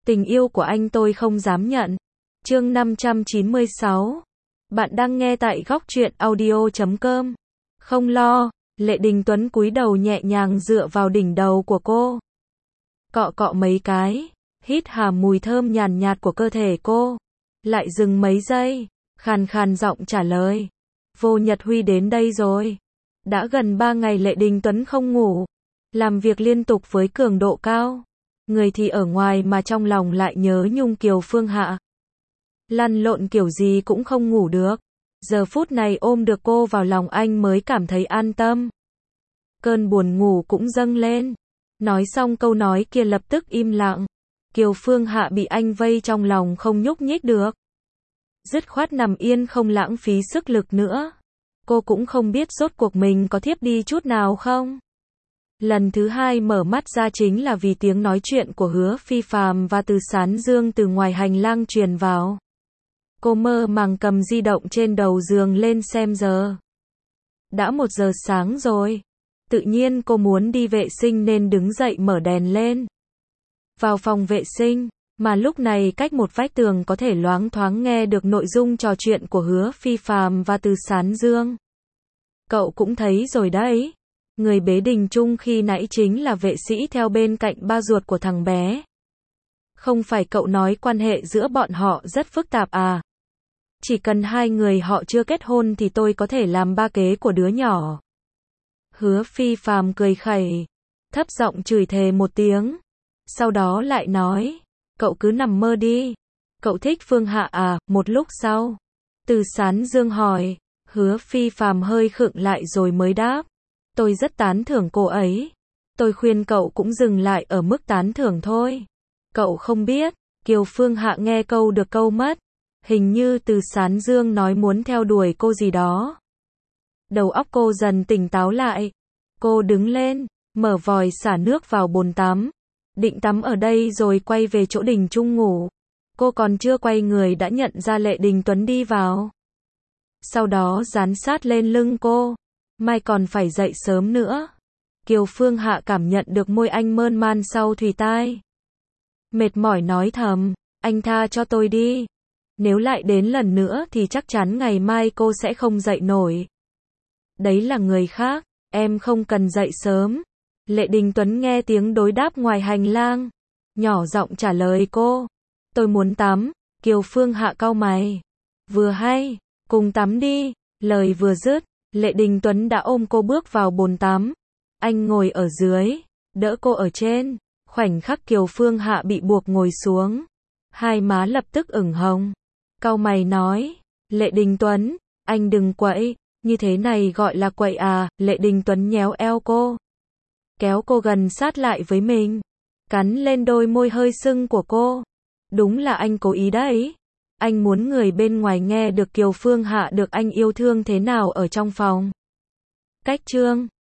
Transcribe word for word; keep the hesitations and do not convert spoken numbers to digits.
Tình yêu của anh tôi không dám nhận. Chương năm trăm chín mươi sáu. Bạn đang nghe tại góc truyện audio chấm com. Không lo, Lệ Đình Tuấn cúi đầu nhẹ nhàng dựa vào đỉnh đầu của cô. Cọ cọ mấy cái, hít hà mùi thơm nhàn nhạt của cơ thể cô. Lại dừng mấy giây, khàn khàn giọng trả lời. Vô Nhật Huy đến đây rồi. Đã gần ba ngày Lệ Đình Tuấn không ngủ, làm việc liên tục với cường độ cao. Người thì ở ngoài mà trong lòng lại nhớ nhung Kiều Phương Hạ. Lăn lộn kiểu gì cũng không ngủ được. Giờ phút này ôm được cô vào lòng anh mới cảm thấy an tâm. Cơn buồn ngủ cũng dâng lên. Nói xong câu nói kia lập tức im lặng. Kiều Phương Hạ bị anh vây trong lòng không nhúc nhích được. Dứt khoát nằm yên không lãng phí sức lực nữa. Cô cũng không biết rốt cuộc mình có thiếp đi chút nào không. Lần thứ hai mở mắt ra chính là vì tiếng nói chuyện của Hứa Phi Phàm và Từ Sán Dương từ ngoài hành lang truyền vào. Cô mơ màng cầm di động trên đầu giường lên xem giờ. Đã một giờ sáng rồi. Tự nhiên cô muốn đi vệ sinh nên đứng dậy mở đèn lên. Vào phòng vệ sinh, mà lúc này cách một vách tường có thể loáng thoáng nghe được nội dung trò chuyện của Hứa Phi Phàm và Từ Sán Dương. Cậu cũng thấy rồi đấy. Người bế Đình Trung khi nãy chính là vệ sĩ theo bên cạnh ba ruột của thằng bé. Không phải cậu nói quan hệ giữa bọn họ rất phức tạp à? Chỉ cần hai người họ chưa kết hôn thì tôi có thể làm ba kế của đứa nhỏ. Hứa Phi Phàm cười khẩy, thấp giọng chửi thề một tiếng. Sau đó lại nói, cậu cứ nằm mơ đi. Cậu thích Phương Hạ à? Một lúc sau, Từ Sán Dương hỏi. Hứa Phi Phàm hơi khựng lại rồi mới đáp. Tôi rất tán thưởng cô ấy. Tôi khuyên cậu cũng dừng lại ở mức tán thưởng thôi. Cậu không biết, Kiều Phương Hạ nghe câu được câu mất. Hình như Từ Sán Dương nói muốn theo đuổi cô gì đó. Đầu óc cô dần tỉnh táo lại. Cô đứng lên, mở vòi xả nước vào bồn tắm. Định tắm ở đây rồi quay về chỗ Đình Trung ngủ. Cô còn chưa quay người đã nhận ra Lệ Đình Tuấn đi vào. Sau đó dán sát lên lưng cô. Mai còn phải dậy sớm nữa. Kiều Phương Hạ cảm nhận được môi anh mơn man sau thùy tai. Mệt mỏi nói thầm, anh tha cho tôi đi. Nếu lại đến lần nữa thì chắc chắn ngày mai cô sẽ không dậy nổi. Đấy là người khác, em không cần dậy sớm. Lệ Đình Tuấn nghe tiếng đối đáp ngoài hành lang. Nhỏ giọng trả lời cô. Tôi muốn tắm. Kiều Phương Hạ cau mày. Vừa hay, cùng tắm đi. Lời vừa dứt, Lệ Đình Tuấn đã ôm cô bước vào bồn tắm. Anh ngồi ở dưới, đỡ cô ở trên. Khoảnh khắc Kiều Phương Hạ bị buộc ngồi xuống. Hai má lập tức ửng hồng. Cau mày nói, Lệ Đình Tuấn, anh đừng quậy, như thế này gọi là quậy à? Lệ Đình Tuấn nhéo eo cô, kéo cô gần sát lại với mình, cắn lên đôi môi hơi sưng của cô. Đúng là anh cố ý đấy. Anh muốn người bên ngoài nghe được Kiều Phương Hạ được anh yêu thương thế nào ở trong phòng. Cách chương